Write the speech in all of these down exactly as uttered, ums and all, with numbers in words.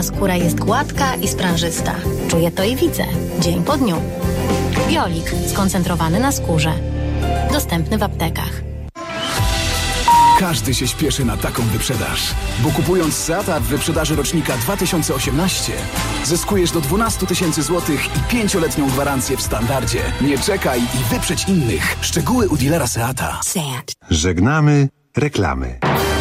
Skóra jest gładka i sprężysta. Czuję to i widzę. Dzień po dniu. Biolik skoncentrowany na skórze. Dostępny w aptekach. Każdy się śpieszy na taką wyprzedaż, bo kupując Seata w wyprzedaży rocznika dwa tysiące osiemnaście zyskujesz do dwanaście tysięcy złotych i pięcioletnią gwarancję w standardzie. Nie czekaj i wyprzedź innych. Szczegóły u dealera Seata. Seat. Żegnamy reklamy.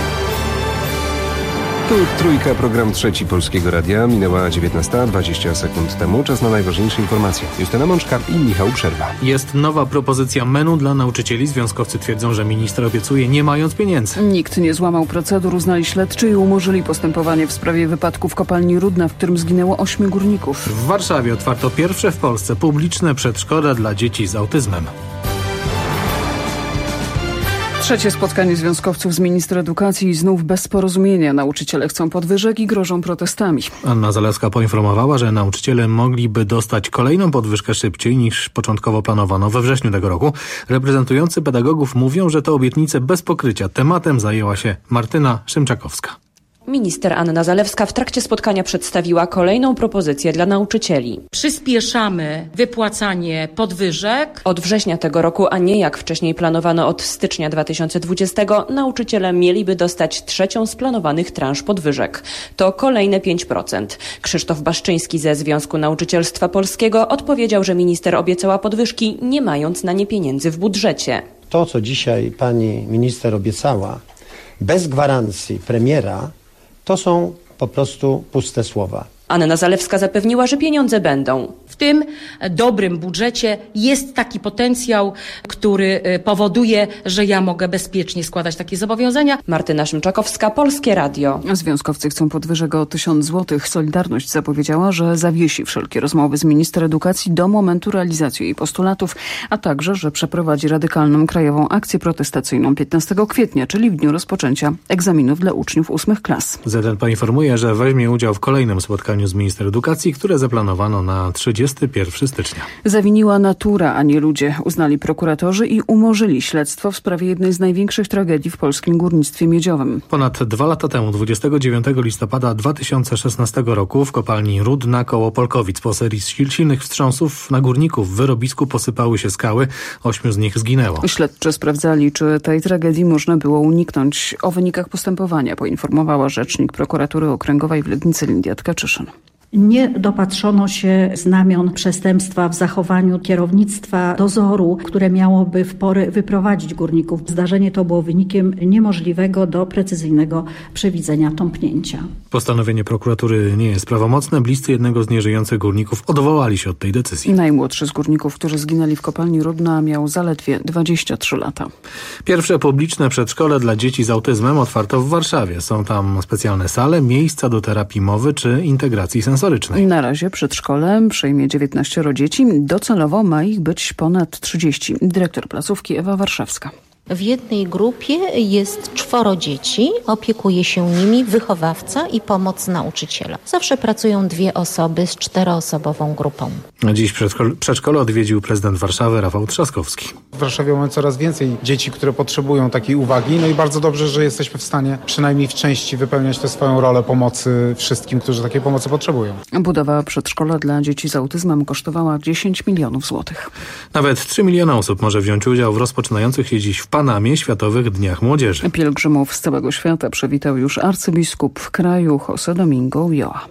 Tu Trójka, program Trzeci Polskiego Radia. Minęła dziewiętnasta dwadzieścia sekund temu. Czas na najważniejsze informacje. Justyna Mączka i Michał Przerwa. Jest nowa propozycja menu dla nauczycieli. Związkowcy twierdzą, że minister obiecuje, nie mając pieniędzy. Nikt nie złamał procedur, uznali śledczy i umorzyli postępowanie w sprawie wypadku w kopalni Rudna, w którym zginęło ośmiu górników. W Warszawie otwarto pierwsze w Polsce publiczne przedszkole dla dzieci z autyzmem. Trzecie spotkanie związkowców z ministrem edukacji i znów bez porozumienia. Nauczyciele chcą podwyżek i grożą protestami. Anna Zalewska poinformowała, że nauczyciele mogliby dostać kolejną podwyżkę szybciej niż początkowo planowano we wrześniu tego roku. Reprezentujący pedagogów mówią, że to obietnice bez pokrycia. Tematem zajęła się Martyna Szymczakowska. Minister Anna Zalewska w trakcie spotkania przedstawiła kolejną propozycję dla nauczycieli. Przyspieszamy wypłacanie podwyżek. Od września tego roku, a nie jak wcześniej planowano od stycznia dwa tysiące dwudziestego, nauczyciele mieliby dostać trzecią z planowanych transz podwyżek. To kolejne pięć procent. Krzysztof Baszczyński ze Związku Nauczycielstwa Polskiego odpowiedział, że minister obiecała podwyżki, nie mając na nie pieniędzy w budżecie. To, co dzisiaj pani minister obiecała, bez gwarancji premiera, to są po prostu puste słowa. Anna Zalewska zapewniła, że pieniądze będą. W tym dobrym budżecie jest taki potencjał, który powoduje, że ja mogę bezpiecznie składać takie zobowiązania. Martyna Szymczakowska, Polskie Radio. Związkowcy chcą podwyżek o tysiąc złotych. Solidarność zapowiedziała, że zawiesi wszelkie rozmowy z ministrem edukacji do momentu realizacji jej postulatów, a także, że przeprowadzi radykalną krajową akcję protestacyjną piętnastego kwietnia, czyli w dniu rozpoczęcia egzaminów dla uczniów ósmych klas. Z N poinformuje, że weźmie udział w kolejnym spotkaniu z ministrem edukacji, które zaplanowano na trzydziestego pierwszego stycznia. Zawiniła natura, a nie ludzie, uznali prokuratorzy i umorzyli śledztwo w sprawie jednej z największych tragedii w polskim górnictwie miedziowym. Ponad dwa lata temu, dwudziestego dziewiątego listopada dwa tysiące szesnastego roku w kopalni Rudna koło Polkowic po serii silnych wstrząsów na górników w wyrobisku posypały się skały, ośmiu z nich zginęło. Śledczy sprawdzali, czy tej tragedii można było uniknąć. O wynikach postępowania poinformowała rzecznik prokuratury okręgowej w Legnicy Lidia Tkaczyszyn. Nie dopatrzono się znamion przestępstwa w zachowaniu kierownictwa dozoru, które miałoby w porę wyprowadzić górników. Zdarzenie to było wynikiem niemożliwego do precyzyjnego przewidzenia tąpnięcia. Postanowienie prokuratury nie jest prawomocne. Bliscy jednego z nieżyjących górników odwołali się od tej decyzji. Najmłodszy z górników, którzy zginęli w kopalni Rudna, miał zaledwie dwadzieścia trzy lata. Pierwsze publiczne przedszkole dla dzieci z autyzmem otwarto w Warszawie. Są tam specjalne sale, miejsca do terapii mowy czy integracji sensorycznej. Na razie przedszkole przyjmie dziewiętnaście dzieci. Docelowo ma ich być ponad trzydzieści. Dyrektor placówki Ewa Warszawska. W jednej grupie jest czworo dzieci, opiekuje się nimi wychowawca i pomoc nauczyciela. Zawsze pracują dwie osoby z czteroosobową grupą. Dziś przedszkole odwiedził prezydent Warszawy Rafał Trzaskowski. W Warszawie mamy coraz więcej dzieci, które potrzebują takiej uwagi. No i bardzo dobrze, że jesteśmy w stanie przynajmniej w części wypełniać tę swoją rolę pomocy wszystkim, którzy takiej pomocy potrzebują. Budowa przedszkola dla dzieci z autyzmem kosztowała dziesięć milionów złotych. Nawet trzy miliony osób może wziąć udział w rozpoczynających się dziś w Panamie Światowych Dniach Młodzieży. Pielgrzymów z całego świata przywitał już arcybiskup w kraju José Domingo Ulloa.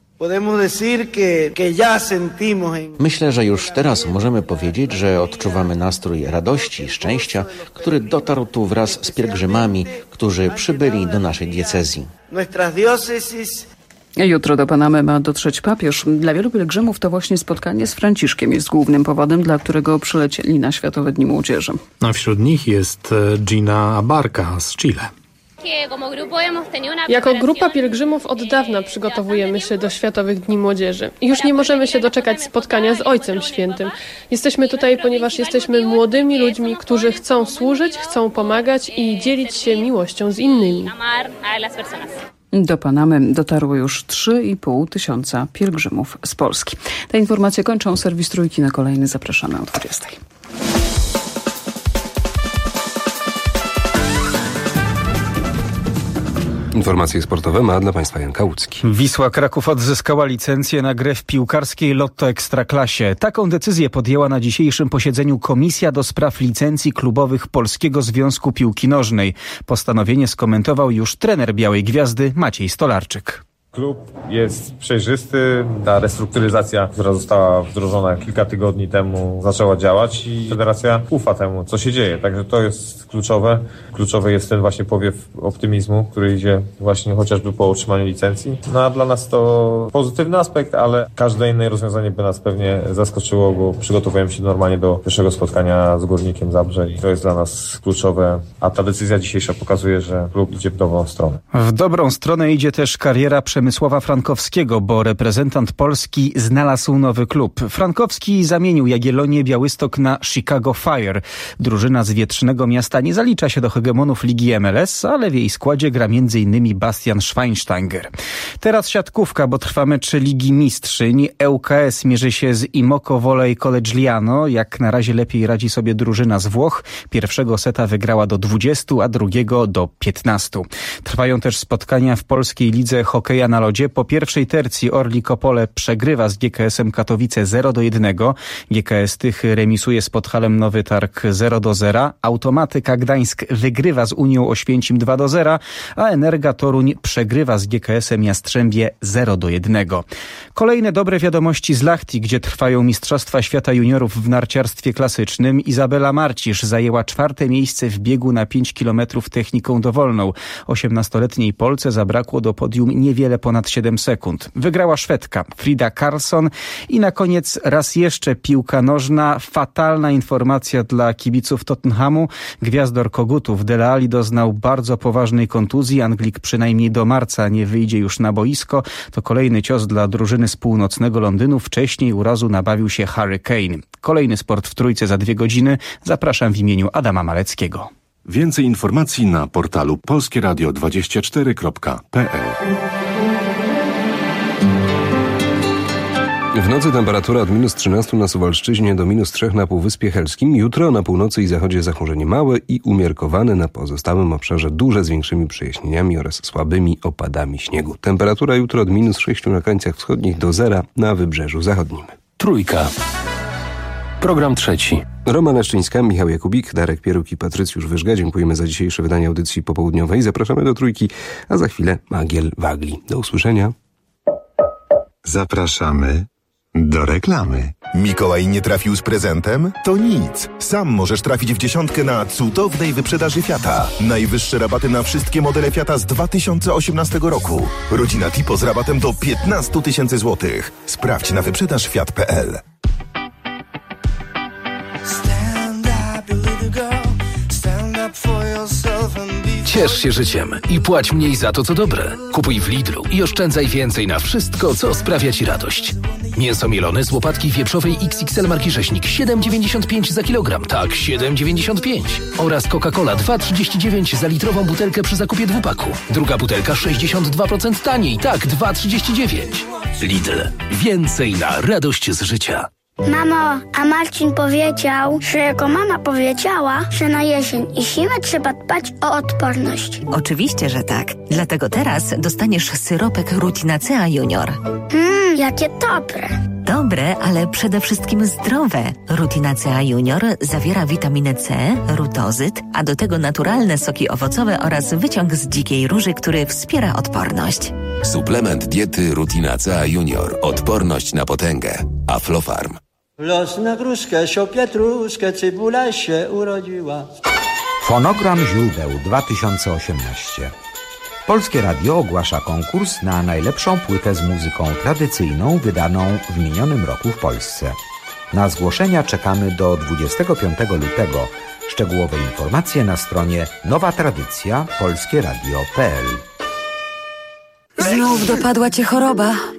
Myślę, że już teraz możemy powiedzieć, że odczuwamy nastrój radości i szczęścia, który dotarł tu wraz z pielgrzymami, którzy przybyli do naszej diecezji. Jutro do Panamy ma dotrzeć papież. Dla wielu pielgrzymów to właśnie spotkanie z Franciszkiem jest głównym powodem, dla którego przylecieli na Światowe Dni Młodzieży. A wśród nich jest Gina Abarca z Chile. Jako grupa pielgrzymów od dawna przygotowujemy się do Światowych Dni Młodzieży. Już nie możemy się doczekać spotkania z Ojcem Świętym. Jesteśmy tutaj, ponieważ jesteśmy młodymi ludźmi, którzy chcą służyć, chcą pomagać i dzielić się miłością z innymi. Do Panamy dotarło już trzy i pół tysiąca pielgrzymów z Polski. Te informacje kończą. Serwis Trójki, na kolejny zapraszamy o dwudziestej. Informacje sportowe ma dla Państwa Jan Kałucki. Wisła Kraków odzyskała licencję na grę w piłkarskiej Lotto Ekstraklasie. Taką decyzję podjęła na dzisiejszym posiedzeniu Komisja do Spraw Licencji Klubowych Polskiego Związku Piłki Nożnej. Postanowienie skomentował już trener Białej Gwiazdy Maciej Stolarczyk. Klub jest przejrzysty, ta restrukturyzacja, która została wdrożona kilka tygodni temu, zaczęła działać i federacja ufa temu, co się dzieje. Także to jest kluczowe. Kluczowy jest ten właśnie powiew optymizmu, który idzie właśnie chociażby po otrzymaniu licencji. No a dla nas to pozytywny aspekt, ale każde inne rozwiązanie by nas pewnie zaskoczyło, bo przygotowujemy się normalnie do pierwszego spotkania z Górnikiem Zabrze i to jest dla nas kluczowe. A ta decyzja dzisiejsza pokazuje, że klub idzie w dobrą stronę. W dobrą stronę idzie też kariera Przemysława Frankowskiego, bo reprezentant Polski znalazł nowy klub. Frankowski zamienił Jagiellonię Białystok na Chicago Fire. Drużyna z wietrznego miasta nie zalicza się do hegemonów Ligi M L S, ale w jej składzie gra między innymi Bastian Schweinsteiger. Teraz siatkówka, bo trwa mecz Ligi Mistrzyń. E U K S mierzy się z Imoco Volley Collegiano. Jak na razie lepiej radzi sobie drużyna z Włoch. Pierwszego seta wygrała do dwudziestu, a drugiego do piętnastu. Trwają też spotkania w polskiej lidze hokeja na lodzie. Po pierwszej tercji Orlik Opole przegrywa z G K S-em Katowice zero do jednego. G K S Tych remisuje z Podhalem Nowy Targ zero do zera. Automatyka Gdańsk wygrywa z Unią Oświęcim dwa do zera, a Energa Toruń przegrywa z G K S-em Jastrzębie zero do jednego. Kolejne dobre wiadomości z Lahti, gdzie trwają Mistrzostwa Świata Juniorów w narciarstwie klasycznym. Izabela Marcisz zajęła czwarte miejsce w biegu na pięć kilometrów techniką dowolną. osiemnastoletniej Polce zabrakło do podium niewiele ponad siedem sekund. Wygrała Szwedka Frida Karlsson i na koniec raz jeszcze piłka nożna. Fatalna informacja dla kibiców Tottenhamu. Gwiazdor Kogutów Dele Alli doznał bardzo poważnej kontuzji. Anglik przynajmniej do marca nie wyjdzie już na boisko. To kolejny cios dla drużyny z północnego Londynu. Wcześniej urazu nabawił się Harry Kane. Kolejny sport w Trójce za dwie godziny. Zapraszam w imieniu Adama Maleckiego. Więcej informacji na portalu polskie radio dwadzieścia cztery kropka p l. W nocy temperatura od minus trzynastu na Suwalszczyźnie do minus trzech na Półwyspie Helskim. Jutro na północy i zachodzie zachmurzenie małe i umiarkowane, na pozostałym obszarze duże z większymi przejaśnieniami oraz słabymi opadami śniegu. Temperatura jutro od minus sześciu na krańcach wschodnich do zera na wybrzeżu zachodnim. Trójka. Program trzeci. Roma Leszczyńska, Michał Jakubik, Darek Pieruk i Patrycjusz Wyżga. Dziękujemy za dzisiejsze wydanie audycji popołudniowej. Zapraszamy do Trójki, a za chwilę Magiel Wagli. Do usłyszenia. Zapraszamy do reklamy. Mikołaj nie trafił z prezentem? To nic. Sam możesz trafić w dziesiątkę na cudownej wyprzedaży Fiata. Najwyższe rabaty na wszystkie modele Fiata z dwa tysiące osiemnastego roku. Rodzina Tipo z rabatem do piętnaście tysięcy złotych. Sprawdź na wyprzedaż fiat kropka p l. Ciesz się życiem i płać mniej za to, co dobre. Kupuj w Lidlu i oszczędzaj więcej na wszystko, co sprawia Ci radość. Mięso mielone z łopatki wieprzowej X X L marki Rzeźnik siedem dziewięćdziesiąt pięć za kilogram. Tak, siedem dziewięćdziesiąt pięć. Oraz Coca-Cola dwa trzydzieści dziewięć za litrową butelkę przy zakupie dwupaku. Druga butelka sześćdziesiąt dwa procent taniej. Tak, dwa trzydzieści dziewięć. Lidl. Więcej na radość z życia. Mamo, a Marcin powiedział, że jego mama powiedziała, że na jesień i zimę trzeba dbać o odporność. Oczywiście, że tak. Dlatego teraz dostaniesz syropek Rutinacea Junior. Mmm, jakie dobre. Dobre, ale przede wszystkim zdrowe. Rutinacea Junior zawiera witaminę C, rutozyt, a do tego naturalne soki owocowe oraz wyciąg z dzikiej róży, który wspiera odporność. Suplement diety Rutinacea Junior. Odporność na potęgę. Aflofarm. Los na gruszkę, sio pietruszkę, cebula się urodziła. Fonogram źródeł dwa tysiące osiemnaście. Polskie Radio ogłasza konkurs na najlepszą płytę z muzyką tradycyjną wydaną w minionym roku w Polsce. Na zgłoszenia czekamy do dwudziestego piątego lutego. Szczegółowe informacje na stronie nowa tradycja polskie radio kropka p l. Znów dopadła cię choroba.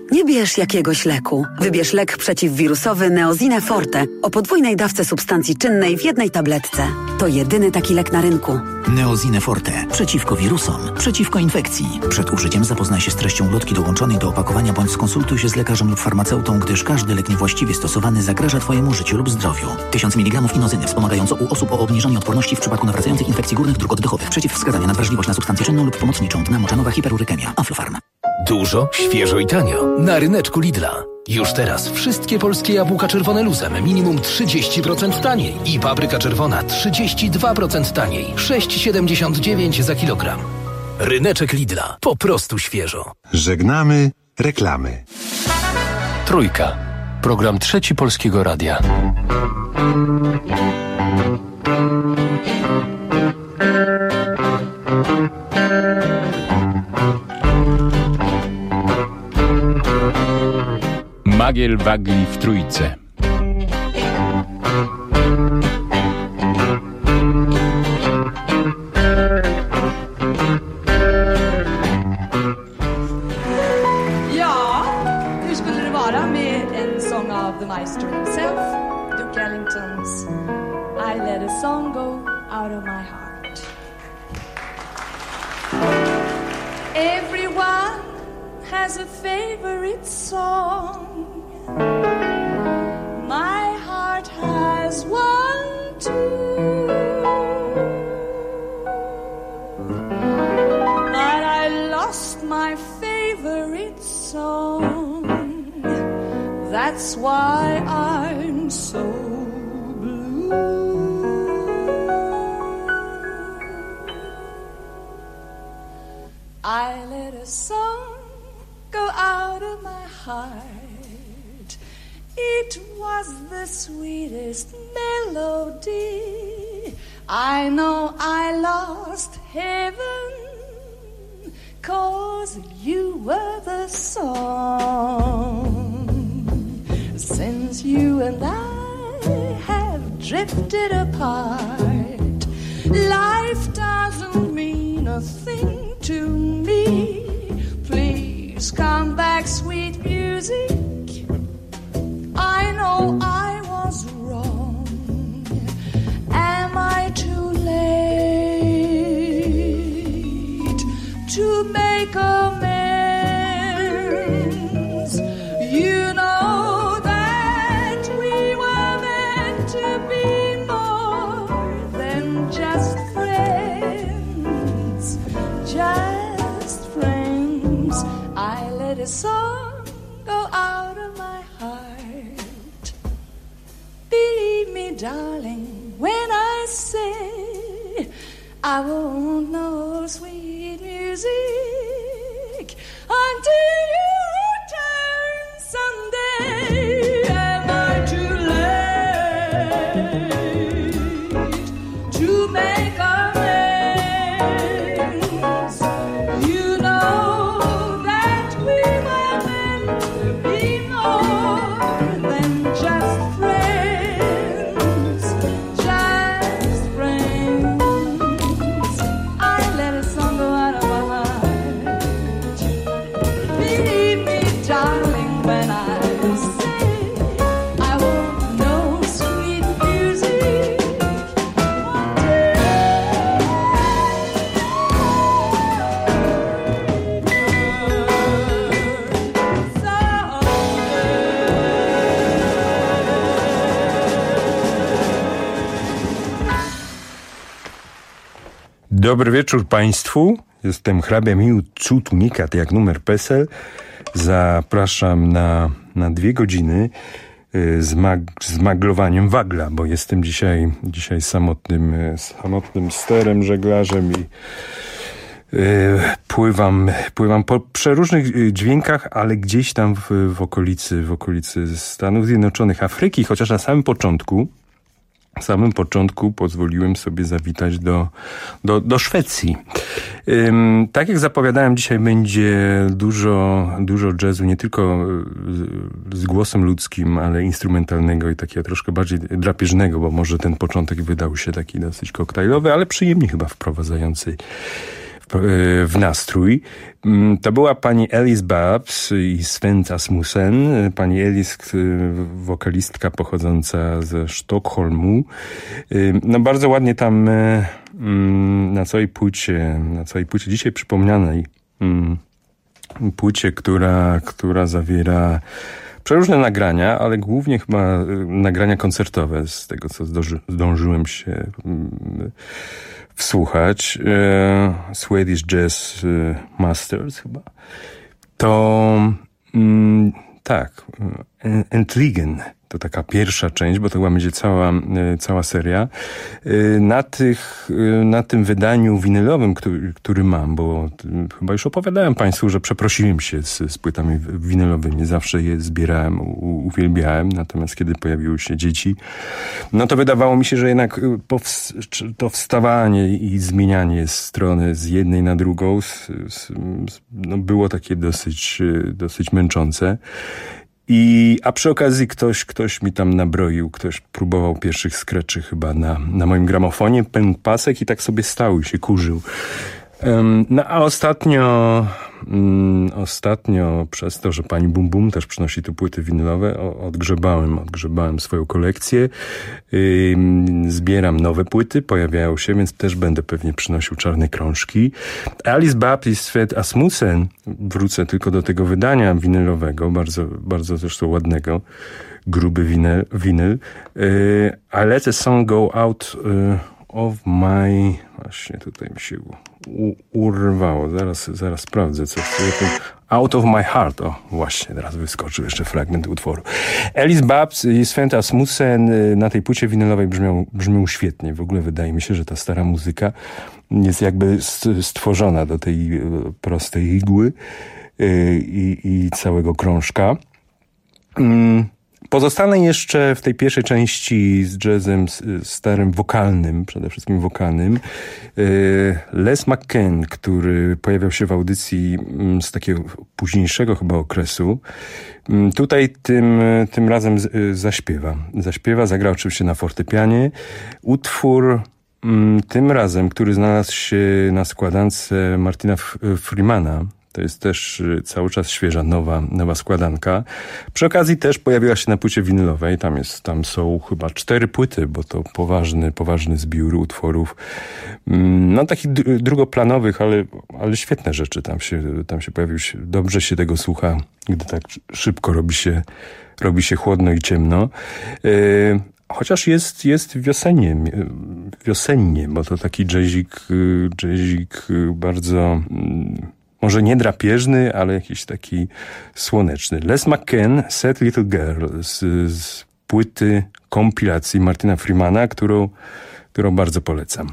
Nie bierz jakiegoś leku. Wybierz lek przeciwwirusowy Neosine Forte o podwójnej dawce substancji czynnej w jednej tabletce. To jedyny taki lek na rynku. Neosine Forte. Przeciwko wirusom. Przeciwko infekcji. Przed użyciem zapoznaj się z treścią ulotki dołączonej do opakowania bądź skonsultuj się z lekarzem lub farmaceutą, gdyż każdy lek niewłaściwie stosowany zagraża Twojemu życiu lub zdrowiu. tysiąc miligramów inozyny wspomagająco u osób o obniżonej odporności w przypadku nawracających infekcji górnych dróg oddechowych. Przeciwwskazania na wrażliwość na substancję czynną lub pomocniczą. Dna moczanowa hiperurykemia. Aflofarm. Dużo, świeżo i tanio. Na ryneczku Lidla. Już teraz wszystkie polskie jabłka czerwone luzem minimum trzydzieści procent taniej i papryka czerwona trzydzieści dwa procent taniej. sześć siedemdziesiąt dziewięć za kilogram. Ryneczek Lidla. Po prostu świeżo. Żegnamy reklamy. Trójka. Program Trzeci Polskiego Radia. Magiel Wagli w Trójce. Ja, hur skulle det vara med en sång av the maestro himself, Duke Ellingtons I let a song go out of my heart. Everyone has a favorite song. My heart has one too. But I lost my favorite song. That's why I'm so blue. I let a song go out of my heart. It was the sweetest melody. I know I lost heaven, 'cause you were the song. Since you and I have drifted apart, life doesn't mean a thing to me. Please come back, sweet music. I know I was wrong. Am I too late to make amends? You know that we were meant to be more than just friends. Just friends. I let a song go out of my heart. Believe me, darling, when I say I won't know sweet music until you return someday. Am I too late to make amends? You know that we were meant to be more than just friends, just friends. I let a song go out of my heart. Believe me, darling, when I say I won't know sweet music Dobry wieczór Państwu. Jestem hrabia Mił Cutunikat, jak numer PESEL. Zapraszam na, na dwie godziny z, mag, z maglowaniem wagla, bo jestem dzisiaj, dzisiaj samotnym, samotnym sterem, żeglarzem i yy, pływam, pływam po przeróżnych dźwiękach, ale gdzieś tam w, w okolicy, w okolicy Stanów Zjednoczonych, Afryki, chociaż na samym początku W samym początku pozwoliłem sobie zawitać do, do, do Szwecji. Ym, tak jak zapowiadałem, dzisiaj będzie dużo, dużo jazzu, nie tylko z, z głosem ludzkim, ale instrumentalnego i takiego troszkę bardziej drapieżnego, bo może ten początek wydał się taki dosyć koktajlowy, ale przyjemnie chyba wprowadzający w nastrój. To była pani Alice Babs i Sven Asmussen. Pani Alice, wokalistka pochodząca ze Sztokholmu. No bardzo ładnie tam na całej płycie, na całej płycie dzisiaj przypomnianej płycie, która, która zawiera przeróżne nagrania, ale głównie chyba nagrania koncertowe, z tego co zdąży, zdążyłem się wsłuchać. E, Swedish Jazz Masters chyba. To mm, tak, Entligen. To taka pierwsza część, bo to chyba będzie cała, cała seria. Na tych, na tym wydaniu winylowym, który, który mam, bo chyba już opowiadałem Państwu, że przeprosiłem się z, z płytami winylowymi. Zawsze je zbierałem, u, uwielbiałem. Natomiast kiedy pojawiły się dzieci, no to wydawało mi się, że jednak to wstawanie i zmienianie strony z jednej na drugą z, z, no było takie dosyć, dosyć męczące. I, a przy okazji ktoś, ktoś mi tam nabroił, ktoś próbował pierwszych skreczy chyba na, na moim gramofonie, pękł pasek i tak sobie stał i się kurzył. Um, no a ostatnio, um, ostatnio przez to, że pani Bum Bum też przynosi tu płyty winylowe, o, odgrzebałem, odgrzebałem swoją kolekcję. Um, zbieram nowe płyty, pojawiają się, więc też będę pewnie przynosił czarne krążki. Alice Babs i Sven Asmussen, wrócę tylko do tego wydania winylowego, bardzo, bardzo zresztą ładnego, gruby winyl. winyl. Uh, I let the song go out uh, of my... Właśnie tutaj mi się u, urwało. Zaraz, zaraz sprawdzę, co jest. Out of my heart. O, właśnie, teraz wyskoczył jeszcze fragment utworu. Alice Babs i Sven Asmussen na tej płycie winylowej brzmią, brzmią świetnie. W ogóle wydaje mi się, że ta stara muzyka jest jakby stworzona do tej prostej igły i, i całego krążka. Mm. Pozostanę jeszcze w tej pierwszej części z jazzem starym, wokalnym, przede wszystkim wokalnym. Les McCann, który pojawiał się w audycji z takiego późniejszego chyba okresu, tutaj tym, tym razem zaśpiewa. Zaśpiewa, zagra oczywiście na fortepianie. Utwór tym razem, który znalazł się na składance Martina Freemana. To jest też cały czas świeża, nowa, nowa składanka. Przy okazji też pojawiła się na płycie winylowej. Tam jest, tam są chyba cztery płyty, bo to poważny, poważny zbiór utworów. No takich drugoplanowych, ale, ale świetne rzeczy tam się, tam się pojawiły. Dobrze się tego słucha, gdy tak szybko robi się, robi się chłodno i ciemno. Yy, Chociaż jest, jest wiosennie, wiosennie, bo to taki jazzik, jazzik bardzo... Może nie drapieżny, ale jakiś taki słoneczny. Les McCann, Sad Little Girl z, z płyty kompilacji Martina Freemana, którą, którą bardzo polecam.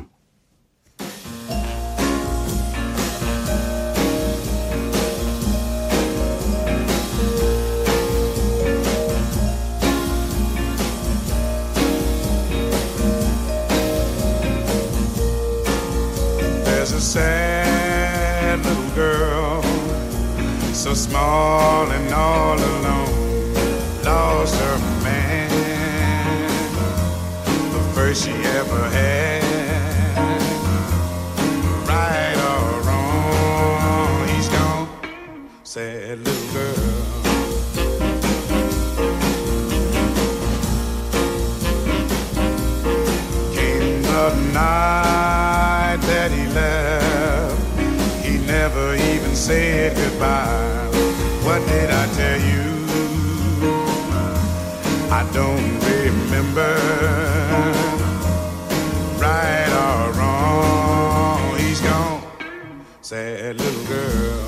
There's a sad little girl, so small and all alone, lost her man, the first she ever had. Right or wrong, he's gone, sad little girl. Came the night that he left, he never even said goodbye. What did I tell you? I don't remember. Right or wrong, he's gone, sad little girl.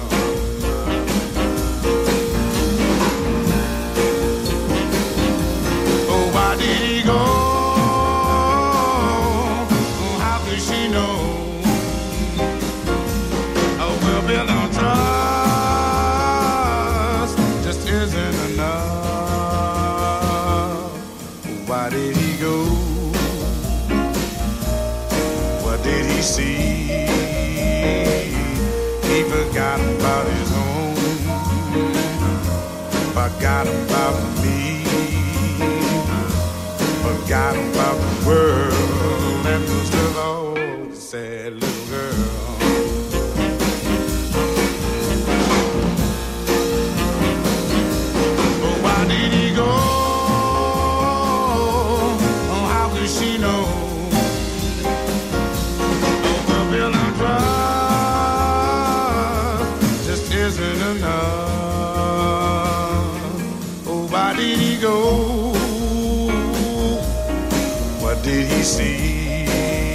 Oh, why did he go? Oh, how could she know? Oh, well, built on trust just isn't enough. Why did he go? What did he see? He forgot about his home, forgot about me, forgot about the world, and most of all, the sad little girl. did he go? What did he see?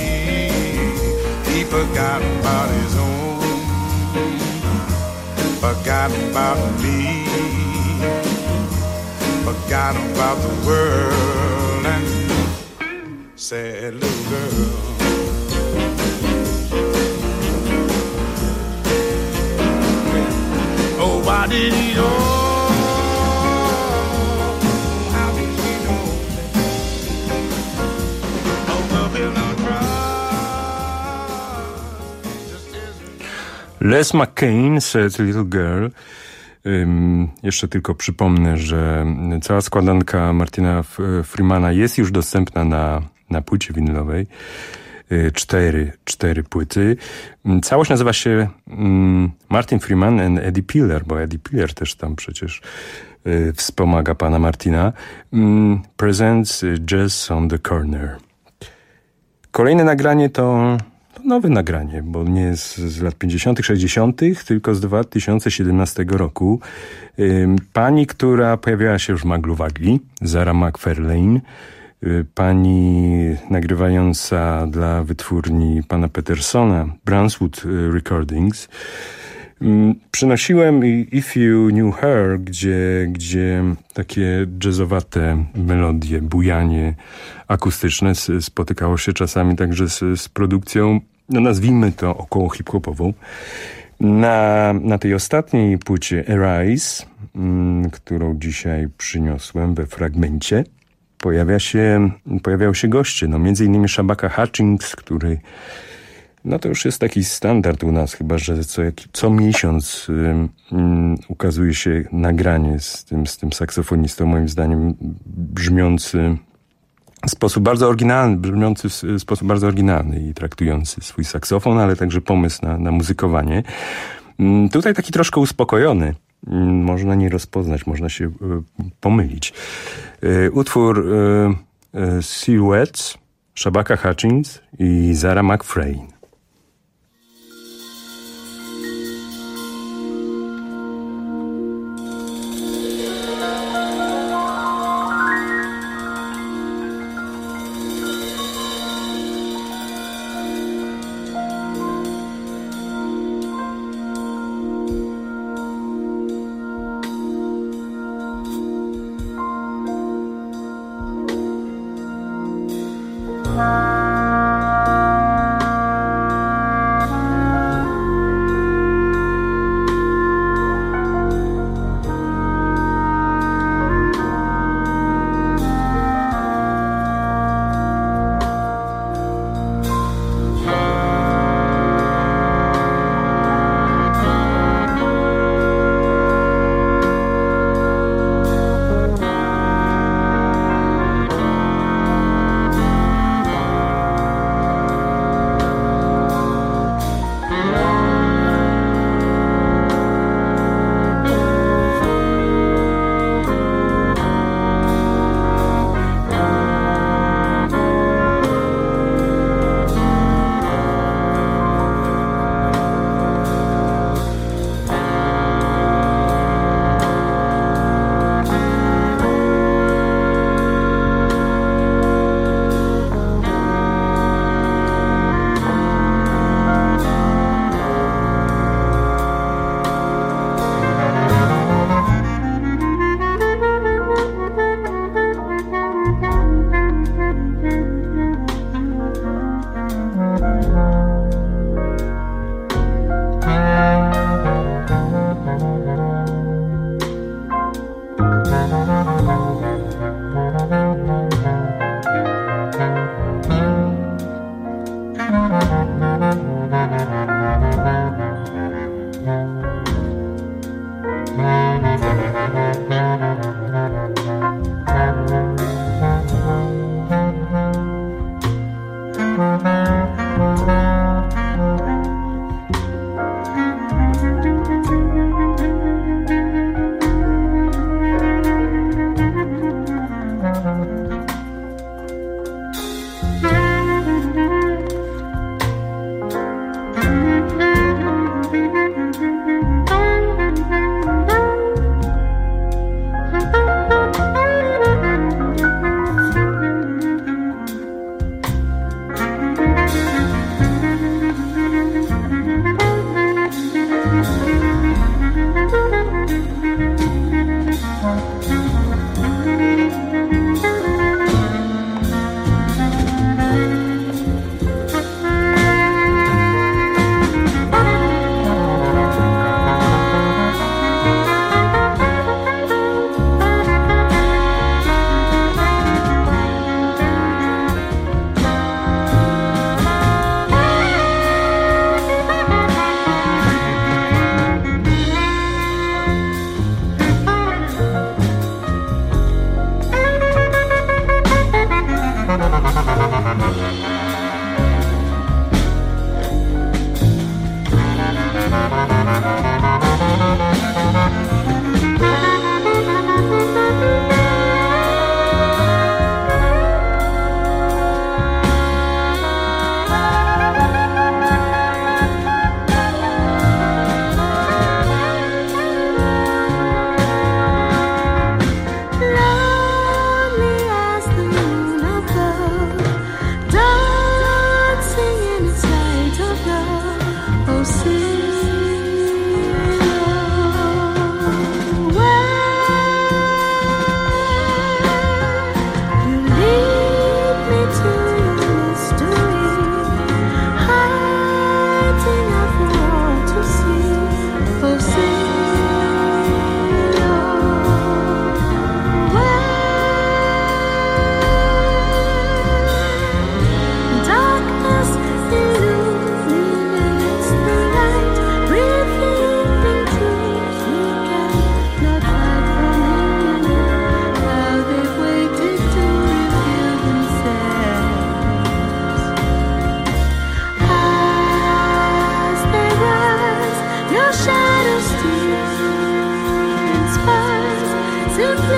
He forgot about his own, forgot about me, forgot about the world and sad little girl. Oh, why did he go? How did he know? Oh, well, we'll not try. Les McCain, Sad Little Girl. Um, jeszcze tylko przypomnę, że cała składanka Martina Freemana jest już dostępna na, na płycie winylowej. Cztery, cztery płyty. Całość nazywa się um, Martin Freeman and Eddie Piller, bo Eddie Piller też tam przecież y, wspomaga pana Martina. Um, presents Jazz on the Corner. Kolejne nagranie to, to nowe nagranie, bo nie z, z lat pięćdziesiątych, sześćdziesiątych, tylko z dwa tysiące siedemnastego roku. Y, pani, która pojawiała się już w Maglu Wagli, Zara McFarlane, pani nagrywająca dla wytwórni pana Petersona, Brunswood Recordings. Przynosiłem If You Knew Her, gdzie, gdzie takie jazzowate melodie, bujanie akustyczne spotykało się czasami także z, z produkcją, no nazwijmy to około hip-hopową. Na, na tej ostatniej płycie Arise, którą dzisiaj przyniosłem we fragmencie, Pojawia się, pojawiają się goście, no między innymi Shabaka Hutchings, który, no to już jest taki standard u nas, chyba że co, co miesiąc um, um, ukazuje się nagranie z tym, z tym saksofonistą, moim zdaniem brzmiący w sposób bardzo oryginalny, brzmiący w sposób bardzo oryginalny i traktujący swój saksofon, ale także pomysł na, na muzykowanie. Um, tutaj taki troszkę uspokojony. Można nie rozpoznać, można się y, pomylić. Y, utwór y, y, Silhouettes, Shabaka Hutchings i Zara McFarlane.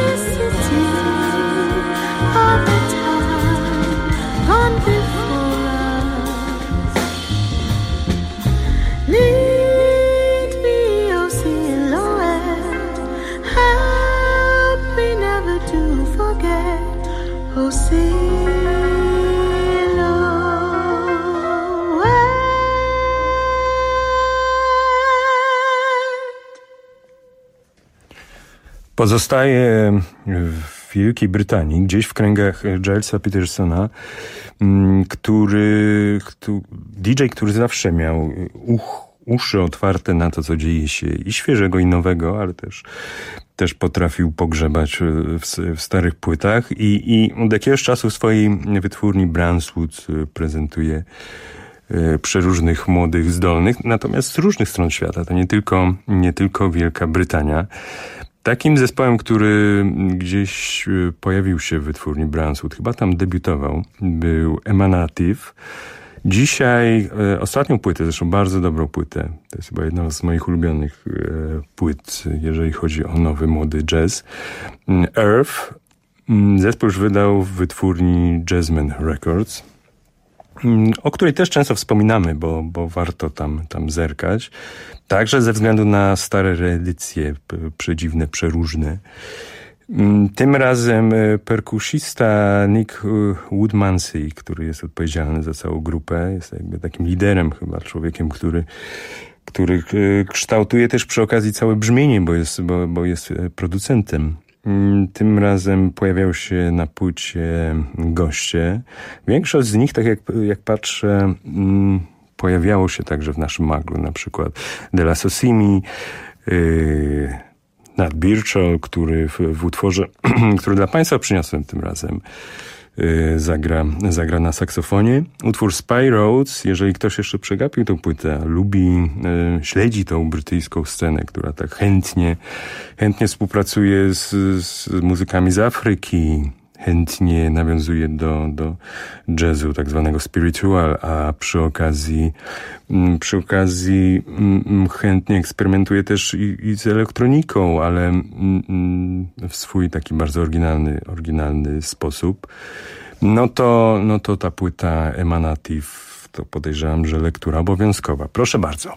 simplicity of the time gone before us. Lead me, oh silhouette, help me never to forget, oh Pozostaje w Wielkiej Brytanii, gdzieś w kręgach Gilesa Petersona, który, D J, który zawsze miał uch, uszy otwarte na to, co dzieje się i świeżego, i nowego, ale też, też potrafił pogrzebać w, w starych płytach i, i od jakiegoś czasu w swojej wytwórni Branswood prezentuje przeróżnych młodych, zdolnych, natomiast z różnych stron świata. To nie tylko, nie tylko Wielka Brytania. Takim zespołem, który gdzieś pojawił się w wytwórni Branswood, chyba tam debiutował, był Emanative. Dzisiaj e, ostatnią płytę, zresztą bardzo dobrą płytę, to jest chyba jedna z moich ulubionych e, płyt, jeżeli chodzi o nowy, młody jazz. Earth. Zespół już wydał w wytwórni Jazzman Records, o której też często wspominamy, bo, bo warto tam, tam zerkać. Także ze względu na stare reedycje, przedziwne, przeróżne. Tym razem perkusista Nick Woodmansey, który jest odpowiedzialny za całą grupę, jest jakby takim liderem chyba, człowiekiem, który, który kształtuje też przy okazji całe brzmienie, bo jest, bo, bo jest producentem. Tym razem pojawiają się na płycie goście. Większość z nich, tak jak, jak patrzę, pojawiało się także w naszym maglu, na przykład De La Sosimi, yy, Nat Birchall, który w, w utworze, który dla Państwa przyniosłem tym razem, yy, zagra, zagra na saksofonie. Utwór Spy Roads, jeżeli ktoś jeszcze przegapił tą płytę, lubi, yy, śledzi tą brytyjską scenę, która tak chętnie, chętnie współpracuje z, z muzykami z Afryki, chętnie nawiązuje do, do jazzu tak zwanego spiritual, a przy okazji, przy okazji chętnie eksperymentuje też i, i z elektroniką, ale w swój taki bardzo oryginalny, oryginalny sposób. No to, no to ta płyta Emanative, to podejrzewam, że lektura obowiązkowa. Proszę bardzo.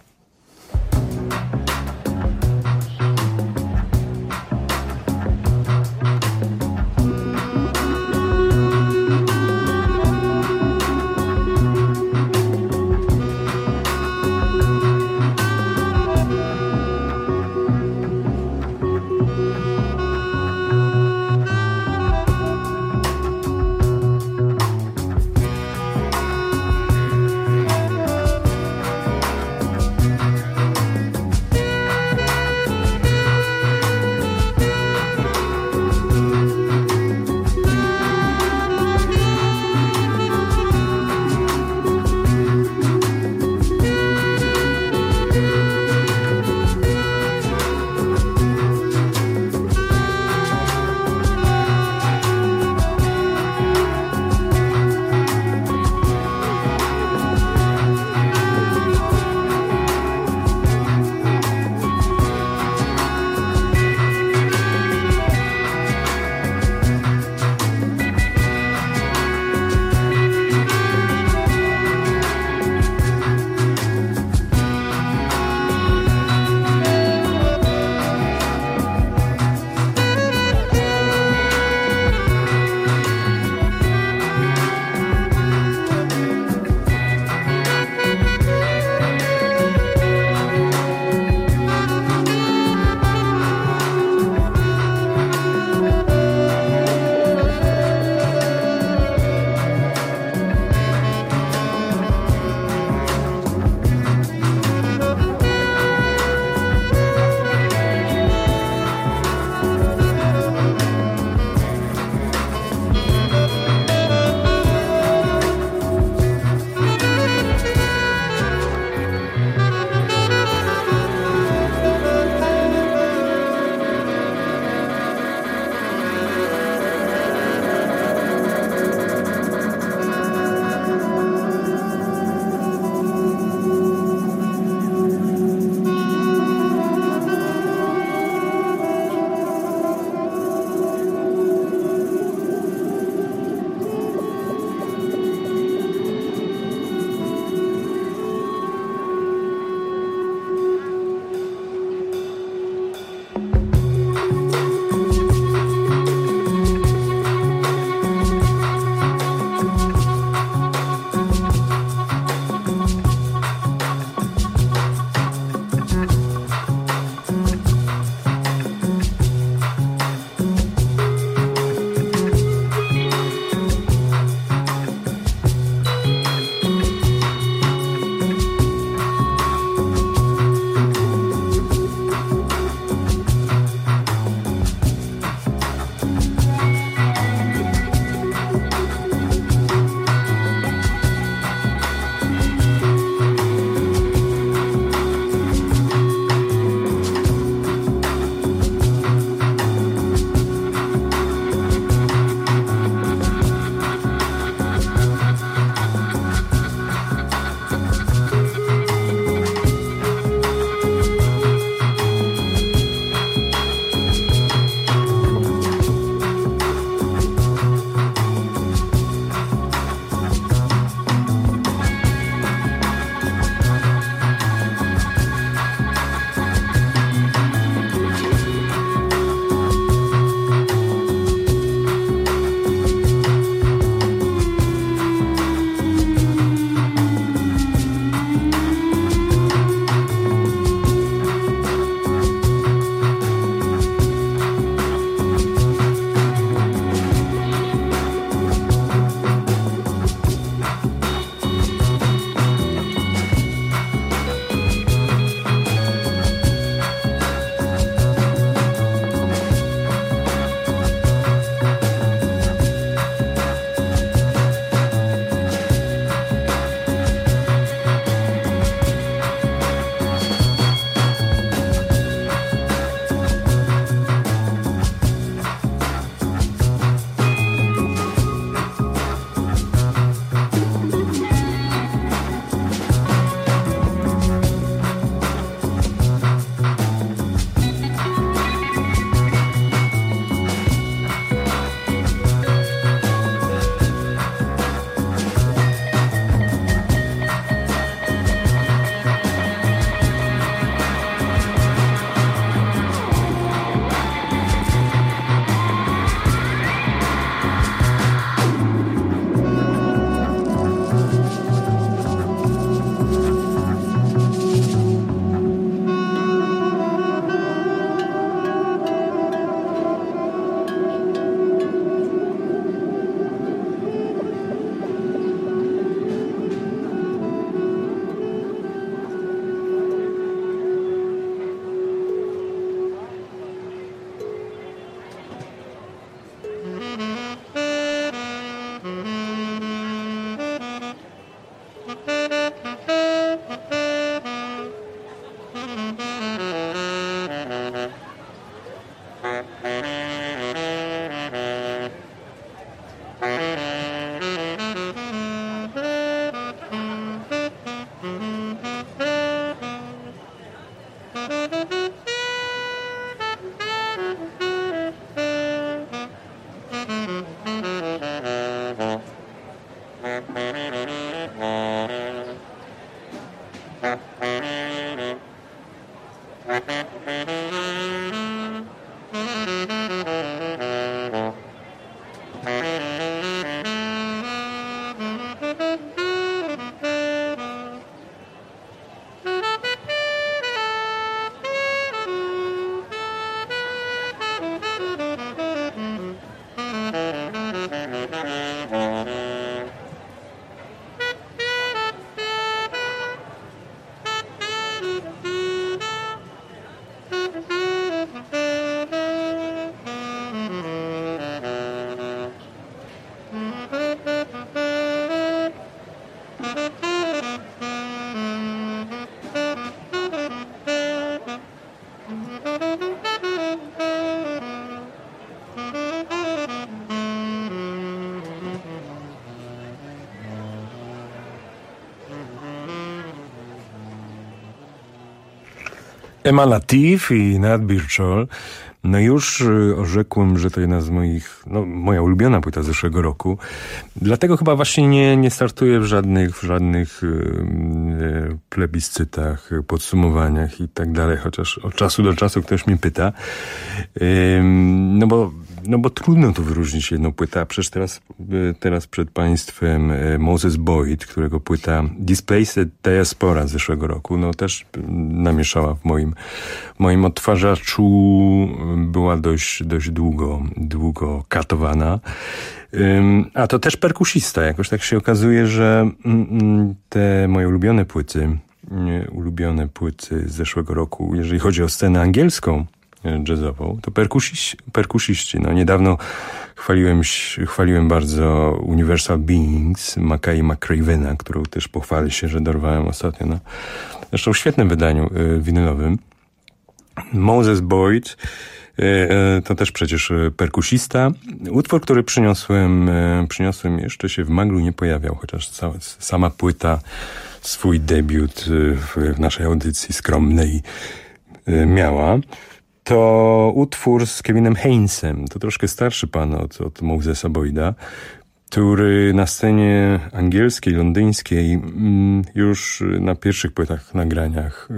Emma Latif i Nat Birchall. No już orzekłem, że to jedna z moich, no moja ulubiona płyta z zeszłego roku. Dlatego chyba właśnie nie, nie startuję w żadnych, w żadnych e, plebiscytach, podsumowaniach i tak dalej, chociaż od czasu do czasu ktoś mnie pyta. E, no bo No bo trudno tu wyróżnić jedną płytę, a przecież teraz, teraz przed państwem Moses Boyd, którego płyta Displaced Diaspora z zeszłego roku, no też namieszała w moim, moim odtwarzaczu, była dość, dość długo, długo katowana. A to też perkusista. Jakoś tak się okazuje, że te moje ulubione płyty, ulubione płyty z zeszłego roku, jeżeli chodzi o scenę angielską, jazzową, to perkusiści, perkusiści. No, niedawno chwaliłem, chwaliłem bardzo Universal Beings Mackay McCravena, którą też pochwali się, że dorwałem ostatnio na zresztą w świetnym wydaniu y, winylowym. Moses Boyd y, y, to też przecież perkusista. Utwór, który przyniosłem, y, przyniosłem jeszcze się w Maglu nie pojawiał, chociaż cała, sama płyta swój debiut y, w, w naszej audycji skromnej y, miała. To utwór z Kevinem Haynesem. To troszkę starszy pan od, od Mosesa Boyda, który na scenie angielskiej, londyńskiej już na pierwszych płytach, nagraniach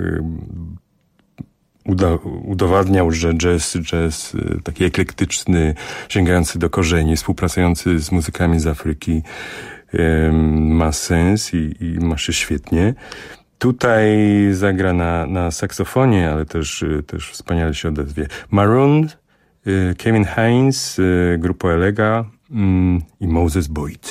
uda- udowadniał, że jazz, jazz taki eklektyczny, sięgający do korzeni, współpracujący z muzykami z Afryki ma sens i, i ma się świetnie. Tutaj zagra na, na saksofonie, ale też, też wspaniale się odezwie. Maroon, Kevin Haynes, grupa Elega i Moses Boyd.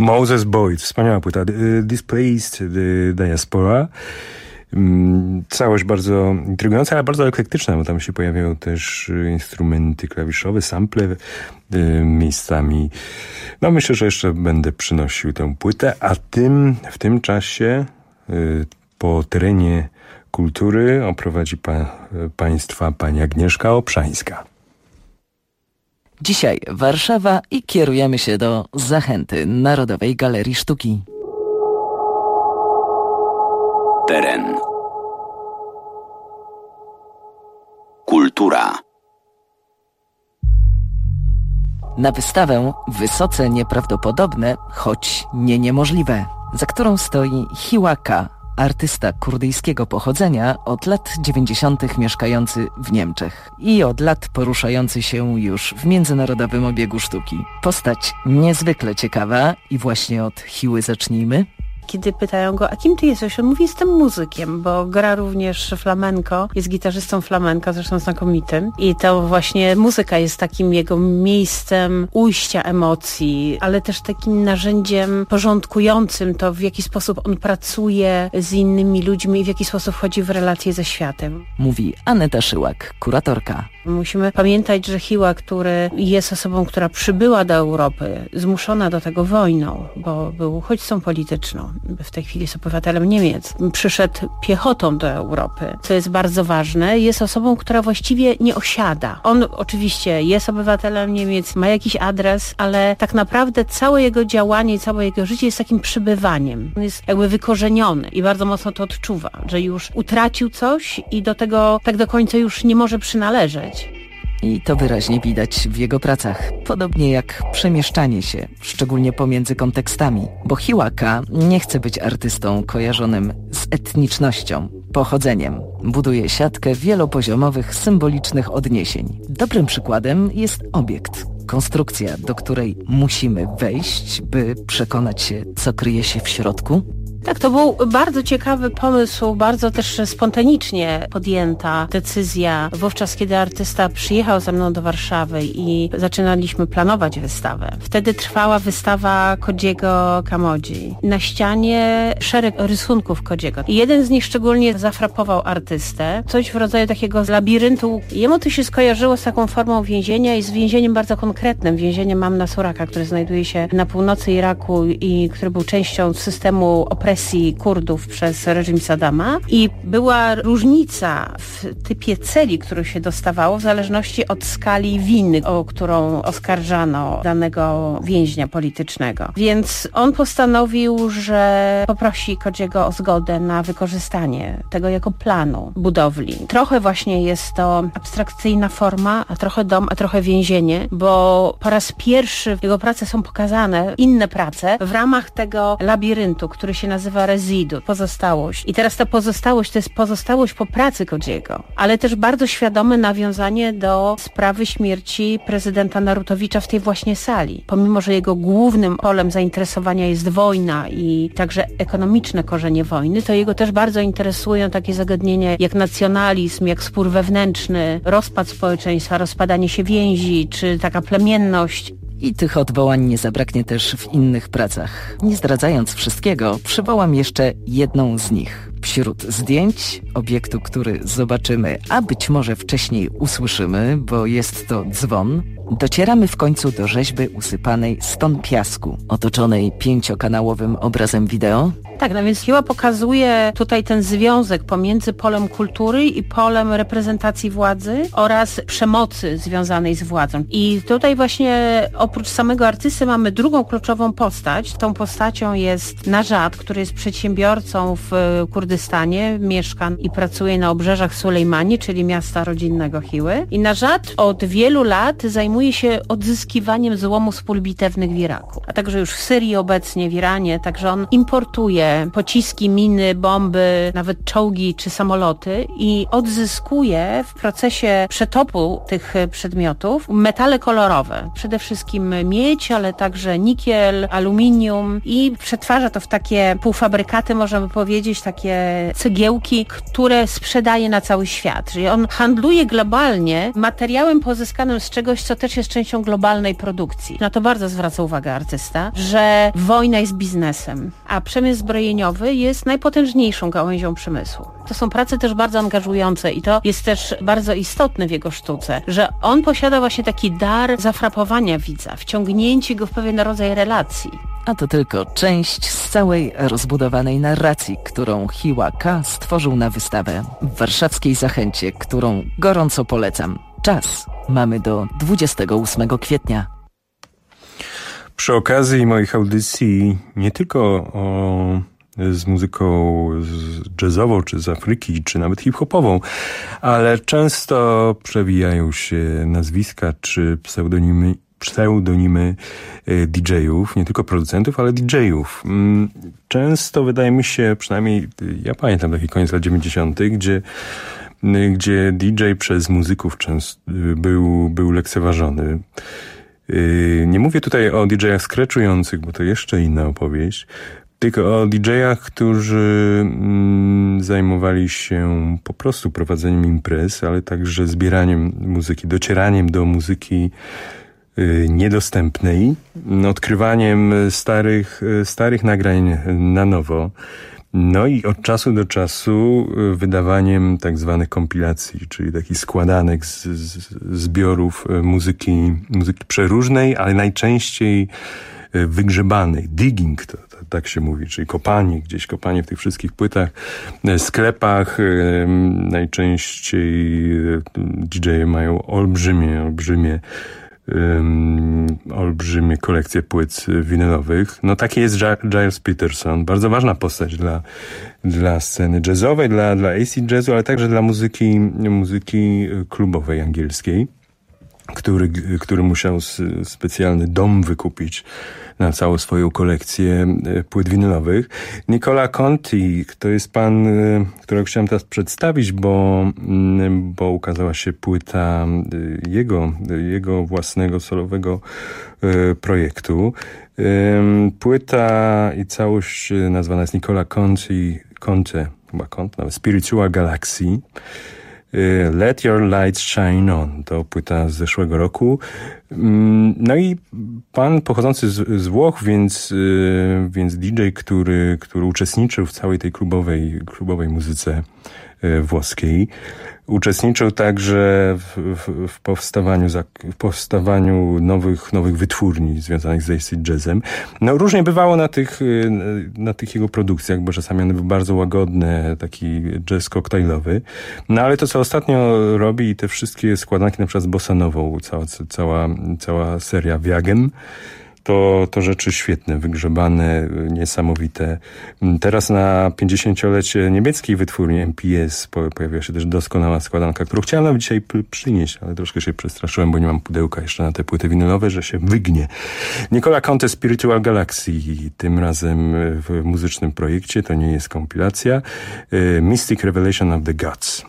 Moses Boyd, wspaniała płyta. Displaced Diaspora. Całość bardzo intrygująca, ale bardzo eklektyczna, bo tam się pojawiają też instrumenty klawiszowe, sample miejscami. No myślę, że jeszcze będę przynosił tę płytę, a tym, w tym czasie po terenie kultury oprowadzi pa, Państwa pani Agnieszka Obszańska. Dzisiaj Warszawa i kierujemy się do Zachęty, Narodowej Galerii Sztuki. Teren. Kultura. Na wystawę wysoce nieprawdopodobne, choć nie niemożliwe, za którą stoi Hiwa K., artysta kurdyjskiego pochodzenia, od lat dziewięćdziesiątych mieszkający w Niemczech i od lat poruszający się już w międzynarodowym obiegu sztuki. Postać niezwykle ciekawa i właśnie od Hiły zacznijmy. Kiedy pytają go, a kim ty jesteś? On mówi, jestem muzykiem, bo gra również flamenko, jest gitarzystą flamenko, zresztą znakomitym. I to właśnie muzyka jest takim jego miejscem ujścia emocji, ale też takim narzędziem porządkującym to, w jaki sposób on pracuje z innymi ludźmi i w jaki sposób wchodzi w relacje ze światem. Mówi Aneta Szyłak, kuratorka. Musimy pamiętać, że Hiła, który jest osobą, która przybyła do Europy, zmuszona do tego wojną, bo był uchodźcą polityczną, w tej chwili jest obywatelem Niemiec, przyszedł piechotą do Europy, co jest bardzo ważne, jest osobą, która właściwie nie osiada. On oczywiście jest obywatelem Niemiec, ma jakiś adres, ale tak naprawdę całe jego działanie i całe jego życie jest takim przybywaniem. On jest jakby wykorzeniony i bardzo mocno to odczuwa, że już utracił coś i do tego tak do końca już nie może przynależeć. I to wyraźnie widać w jego pracach, podobnie jak przemieszczanie się, szczególnie pomiędzy kontekstami, bo Hiwa K. nie chce być artystą kojarzonym z etnicznością, pochodzeniem. Buduje siatkę wielopoziomowych, symbolicznych odniesień. Dobrym przykładem jest obiekt, konstrukcja, do której musimy wejść, by przekonać się, co kryje się w środku. Tak, to był bardzo ciekawy pomysł, bardzo też spontanicznie podjęta decyzja. Wówczas, kiedy artysta przyjechał ze mną do Warszawy i zaczynaliśmy planować wystawę. Wtedy trwała wystawa Kodziego Kamodzi. Na ścianie szereg rysunków Kodziego. I jeden z nich szczególnie zafrapował artystę. Coś w rodzaju takiego labiryntu. Jemu to się skojarzyło z taką formą więzienia i z więzieniem bardzo konkretnym. Więzieniem Amna Suraka, które znajduje się na północy Iraku i który był częścią systemu opresji Kurdów przez reżim Saddama i była różnica w typie celi, których się dostawało w zależności od skali winy, o którą oskarżano danego więźnia politycznego. Więc on postanowił, że poprosi Kodziego o zgodę na wykorzystanie tego jako planu budowli. Trochę właśnie jest to abstrakcyjna forma, a trochę dom, a trochę więzienie, bo po raz pierwszy jego prace są pokazane, inne prace, w ramach tego labiryntu, który się nazywa nazywa rezidu, pozostałość. I teraz ta pozostałość to jest pozostałość po pracy Kodziego, ale też bardzo świadome nawiązanie do sprawy śmierci prezydenta Narutowicza w tej właśnie sali. Pomimo, że jego głównym polem zainteresowania jest wojna i także ekonomiczne korzenie wojny, to jego też bardzo interesują takie zagadnienia jak nacjonalizm, jak spór wewnętrzny, rozpad społeczeństwa, rozpadanie się więzi, czy taka plemienność. I tych odwołań nie zabraknie też w innych pracach. Nie zdradzając wszystkiego, przywołam jeszcze jedną z nich. Wśród zdjęć obiektu, który zobaczymy, a być może wcześniej usłyszymy, bo jest to dzwon, docieramy w końcu do rzeźby usypanej z ton piasku, otoczonej pięciokanałowym obrazem wideo. Tak, no więc Hiła pokazuje tutaj ten związek pomiędzy polem kultury i polem reprezentacji władzy oraz przemocy związanej z władzą. I tutaj właśnie oprócz samego artysty mamy drugą kluczową postać. Tą postacią jest Najat, który jest przedsiębiorcą w Kurdystanie, mieszka i pracuje na obrzeżach Sulejmanii, czyli miasta rodzinnego Hiły. I Najat od wielu lat zajmuje się odzyskiwaniem złomu z pól bitewnych w Iraku, a także już w Syrii obecnie, w Iranie, także on importuje pociski, miny, bomby, nawet czołgi czy samoloty i odzyskuje w procesie przetopu tych przedmiotów metale kolorowe. Przede wszystkim miedź, ale także nikiel, aluminium i przetwarza to w takie półfabrykaty, możemy powiedzieć, takie cegiełki, które sprzedaje na cały świat. Czyli on handluje globalnie materiałem pozyskanym z czegoś, co też jest częścią globalnej produkcji. Na to bardzo zwraca uwagę artysta, że wojna jest biznesem, a przemysł zbrojeniowy jest najpotężniejszą gałęzią przemysłu. To są prace też bardzo angażujące i to jest też bardzo istotne w jego sztuce, że on posiada właśnie taki dar zafrapowania widza, wciągnięcie go w pewien rodzaj relacji. A to tylko część z całej rozbudowanej narracji, którą Hiła K. stworzył na wystawę w warszawskiej Zachęcie, którą gorąco polecam. Czas mamy do dwudziestego ósmego kwietnia. Przy okazji moich audycji nie tylko o, z muzyką jazzową, czy z Afryki, czy nawet hip-hopową, ale często przewijają się nazwiska czy pseudonimy pseudonimy didżejów, nie tylko producentów, ale didżejów. Często wydaje mi się, przynajmniej ja pamiętam taki koniec lat dziewięćdziesiątych, gdzie gdzie didżej przez muzyków często był, był lekceważony. Nie mówię tutaj o didżejach scratchujących, bo to jeszcze inna opowieść, tylko o didżejach, którzy mm, zajmowali się po prostu prowadzeniem imprez, ale także zbieraniem muzyki, docieraniem do muzyki y, niedostępnej, odkrywaniem starych, starych nagrań na nowo. No i od czasu do czasu wydawaniem tak zwanych kompilacji, czyli takich składanek z, z zbiorów muzyki, muzyki przeróżnej, ale najczęściej wygrzebanej. Digging to, to tak się mówi, czyli kopanie, gdzieś kopanie w tych wszystkich płytach, sklepach. Najczęściej didżeje mają olbrzymie, olbrzymie Um, olbrzymie kolekcje płyt winylowych. No taki jest Giles Peterson, bardzo ważna postać dla, dla sceny jazzowej, dla, dla acid jazzu, ale także dla muzyki, muzyki klubowej angielskiej, który, który musiał specjalny dom wykupić na całą swoją kolekcję płyt winylowych. Nicola Conti to jest pan, którego chciałem teraz przedstawić, bo, bo ukazała się płyta jego, jego własnego solowego projektu. Płyta i całość nazwana jest Nicola Conti, Conte, chyba Conte, nawet Spiritual Galaxy. Let Your Light Shine On. To płyta z zeszłego roku. No i pan pochodzący z, z Włoch, więc, więc didżej, który, który uczestniczył w całej tej klubowej, klubowej muzyce włoskiej. Uczestniczył także w, w, w, powstawaniu, w powstawaniu nowych, nowych wytwórni związanych z acid jazzem. No różnie bywało na tych, na tych jego produkcjach, bo czasami one były bardzo łagodne, taki jazz koktajlowy. No ale to, co ostatnio robi i te wszystkie składanki, na przykład z bossa nową, cała, cała, cała seria Viagem, To, to rzeczy świetne, wygrzebane, niesamowite. Teraz na pięćdziesięciolecie niemieckiej wytwórni M P S pojawiła się też doskonała składanka, którą chciałem nam dzisiaj przynieść, ale troszkę się przestraszyłem, bo nie mam pudełka jeszcze na te płyty winylowe, że się wygnie. Nicola Conte, Spiritual Galaxy, tym razem w muzycznym projekcie, to nie jest kompilacja, Mystic Revelation of the Gods.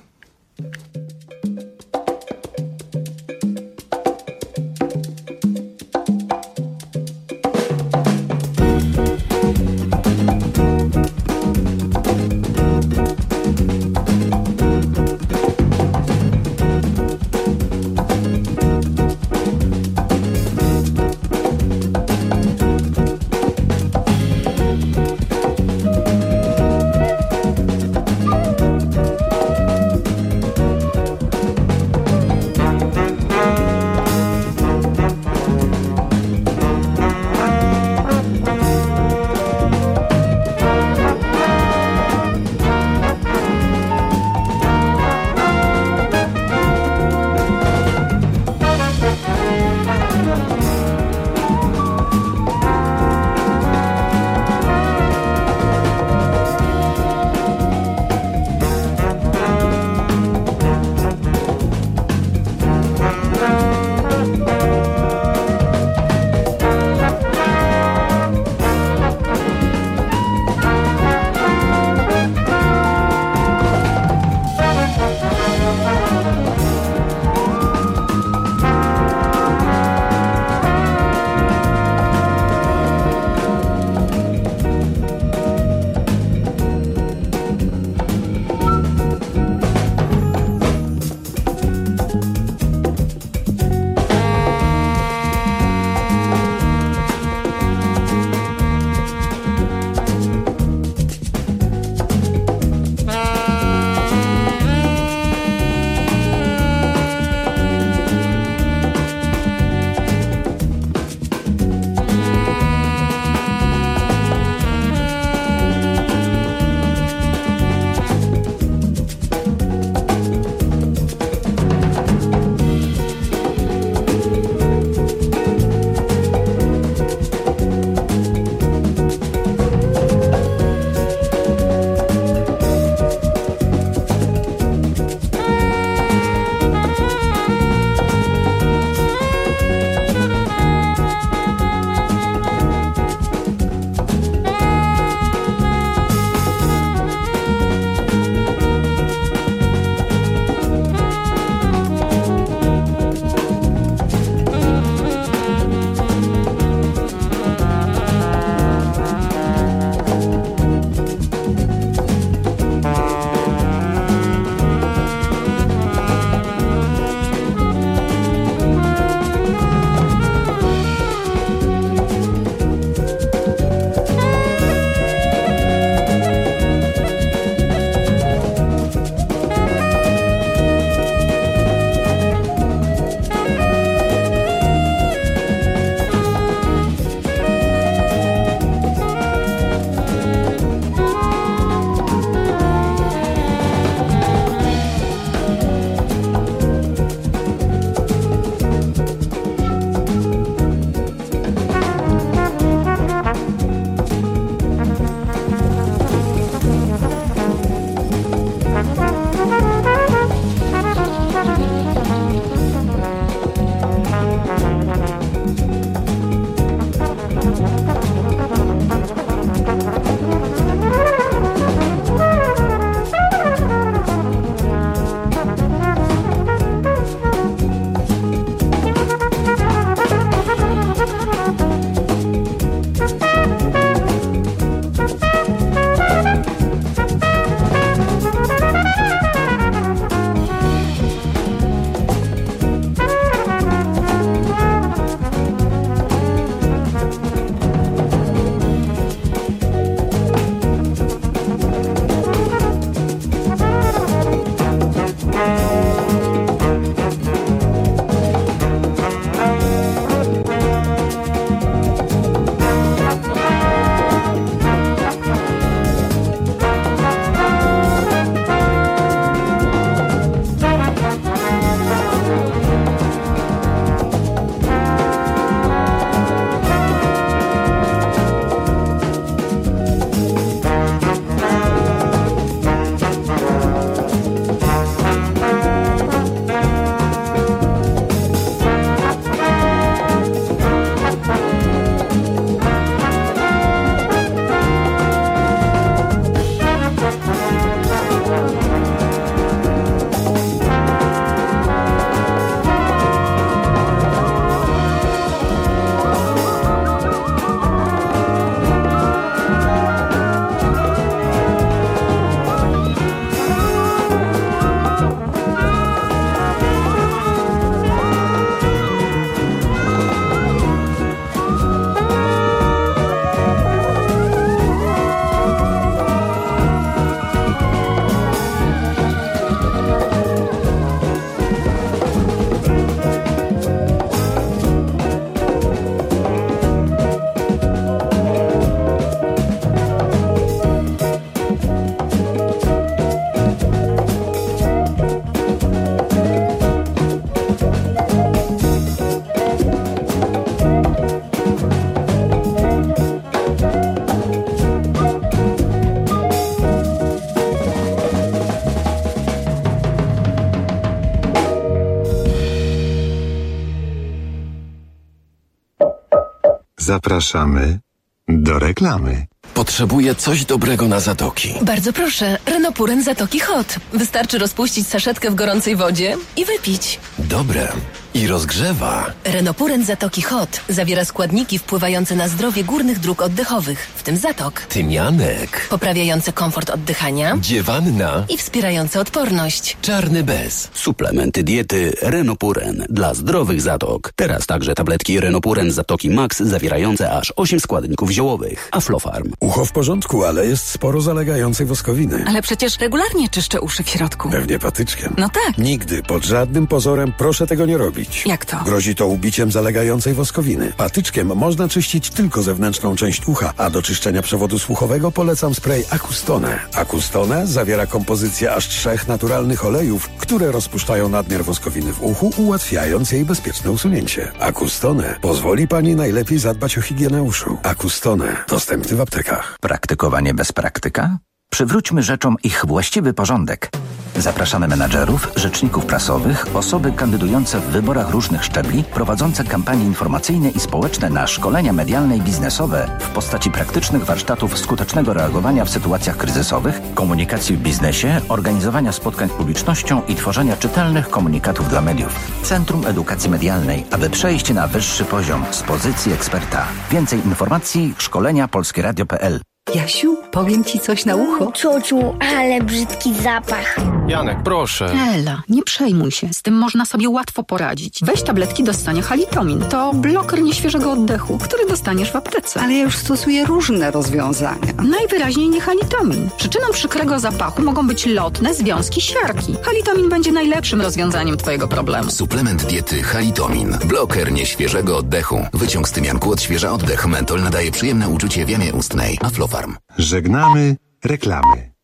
Zapraszamy do reklamy. Potrzebuję coś dobrego na zatoki. Bardzo proszę, Renopuren Zatoki Hot. Wystarczy rozpuścić saszetkę w gorącej wodzie i wypić. Dobre. I rozgrzewa. Renopuren Zatoki Hot zawiera składniki wpływające na zdrowie górnych dróg oddechowych, w tym zatok. Tymianek. Poprawiające komfort oddychania. Dziewanna. I wspierające odporność. Czarny bez. Suplementy diety Renopuren dla zdrowych zatok. Teraz także tabletki Renopuren Zatoki Max zawierające aż osiem składników ziołowych. Aflofarm. Ucho w porządku, ale jest sporo zalegającej woskowiny. Ale przecież regularnie czyszczę uszy w środku. Pewnie patyczkiem. No tak. Nigdy, pod żadnym pozorem proszę tego nie robić. Jak to? Grozi to ubiciem zalegającej woskowiny. Patyczkiem można czyścić tylko zewnętrzną część ucha, a do czyszczenia przewodu słuchowego polecam spray Acustone. Acustone zawiera kompozycję aż trzech naturalnych olejów, które rozpuszczają nadmiar woskowiny w uchu, ułatwiając jej bezpieczne usunięcie. Acustone pozwoli Pani najlepiej zadbać o higienę uszu. Acustone. Dostępny w aptekach. Praktykowanie bez praktyka? Przywróćmy rzeczom ich właściwy porządek. Zapraszamy menadżerów, rzeczników prasowych, osoby kandydujące w wyborach różnych szczebli, prowadzące kampanie informacyjne i społeczne na szkolenia medialne i biznesowe w postaci praktycznych warsztatów skutecznego reagowania w sytuacjach kryzysowych, komunikacji w biznesie, organizowania spotkań z publicznością i tworzenia czytelnych komunikatów dla mediów. Centrum Edukacji Medialnej, aby przejść na wyższy poziom z pozycji eksperta. Więcej informacji szkolenia polskie radio kropka p l. Jasiu, powiem ci coś na ucho. Ciociu, ale brzydki zapach. Janek, proszę. Ela, nie przejmuj się. Z tym można sobie łatwo poradzić. Weź tabletki do stania Halitomin. To bloker nieświeżego oddechu, który dostaniesz w aptece. Ale ja już stosuję różne rozwiązania. Najwyraźniej nie Halitomin. Przyczyną przykrego zapachu mogą być lotne związki siarki. Halitomin będzie najlepszym rozwiązaniem twojego problemu. Suplement diety Halitomin. Bloker nieświeżego oddechu. Wyciąg z tymianku odświeża oddech. Mentol nadaje przyjemne uczucie w jamie ustnej. Aflofarm. Żegnamy reklamy.